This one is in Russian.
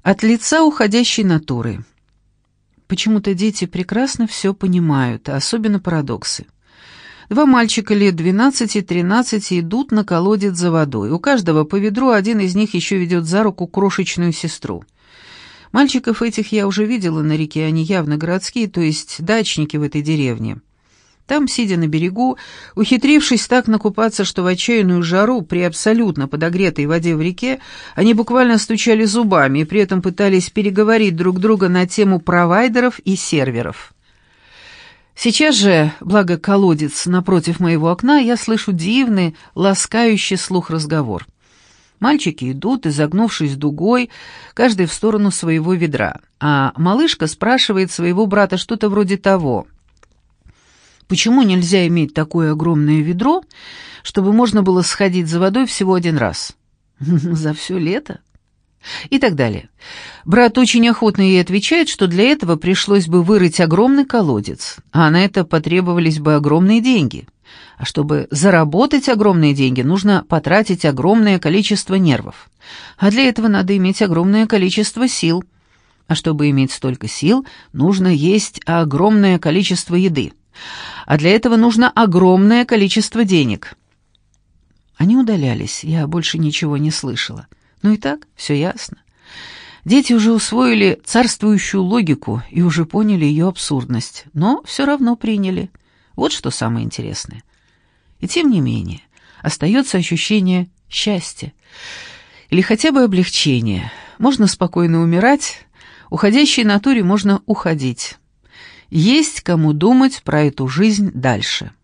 От лица уходящей натуры. Почему-то дети прекрасно все понимают, а особенно парадоксы. Два мальчика лет 12 и 13 идут на колодец за водой. У каждого по ведру, один из них еще ведет за руку крошечную сестру. Мальчиков этих я уже видела на реке, они явно городские, то есть дачники в этой деревне. Там, сидя на берегу, ухитрившись так накупаться, что в отчаянную жару при абсолютно подогретой воде в реке, они буквально стучали зубами и при этом пытались переговорить друг друга на тему провайдеров и серверов. Сейчас же, благо колодец напротив моего окна, я слышу дивный, ласкающий слух разговор. Мальчики идут, изогнувшись дугой, каждый в сторону своего ведра, а малышка спрашивает своего брата что-то вроде того: почему нельзя иметь такое огромное ведро, чтобы можно было сходить за водой всего один раз? За все лето? И так далее. Брат очень охотно ей отвечает, что для этого пришлось бы вырыть огромный колодец, а на это потребовались бы огромные деньги. А чтобы заработать огромные деньги, нужно потратить огромное количество нервов. А для этого надо иметь огромное количество сил. А чтобы иметь столько сил, нужно есть огромное количество еды. А для этого нужно огромное количество денег. Они удалялись, я больше ничего не слышала. Ну и так, все ясно. Дети уже усвоили царствующую логику и уже поняли ее абсурдность, но все равно приняли. Вот что самое интересное. И тем не менее, остается ощущение счастья. Или хотя бы облегчения. Можно спокойно умирать, уходящей натуре можно уходить. Есть кому думать про эту жизнь дальше.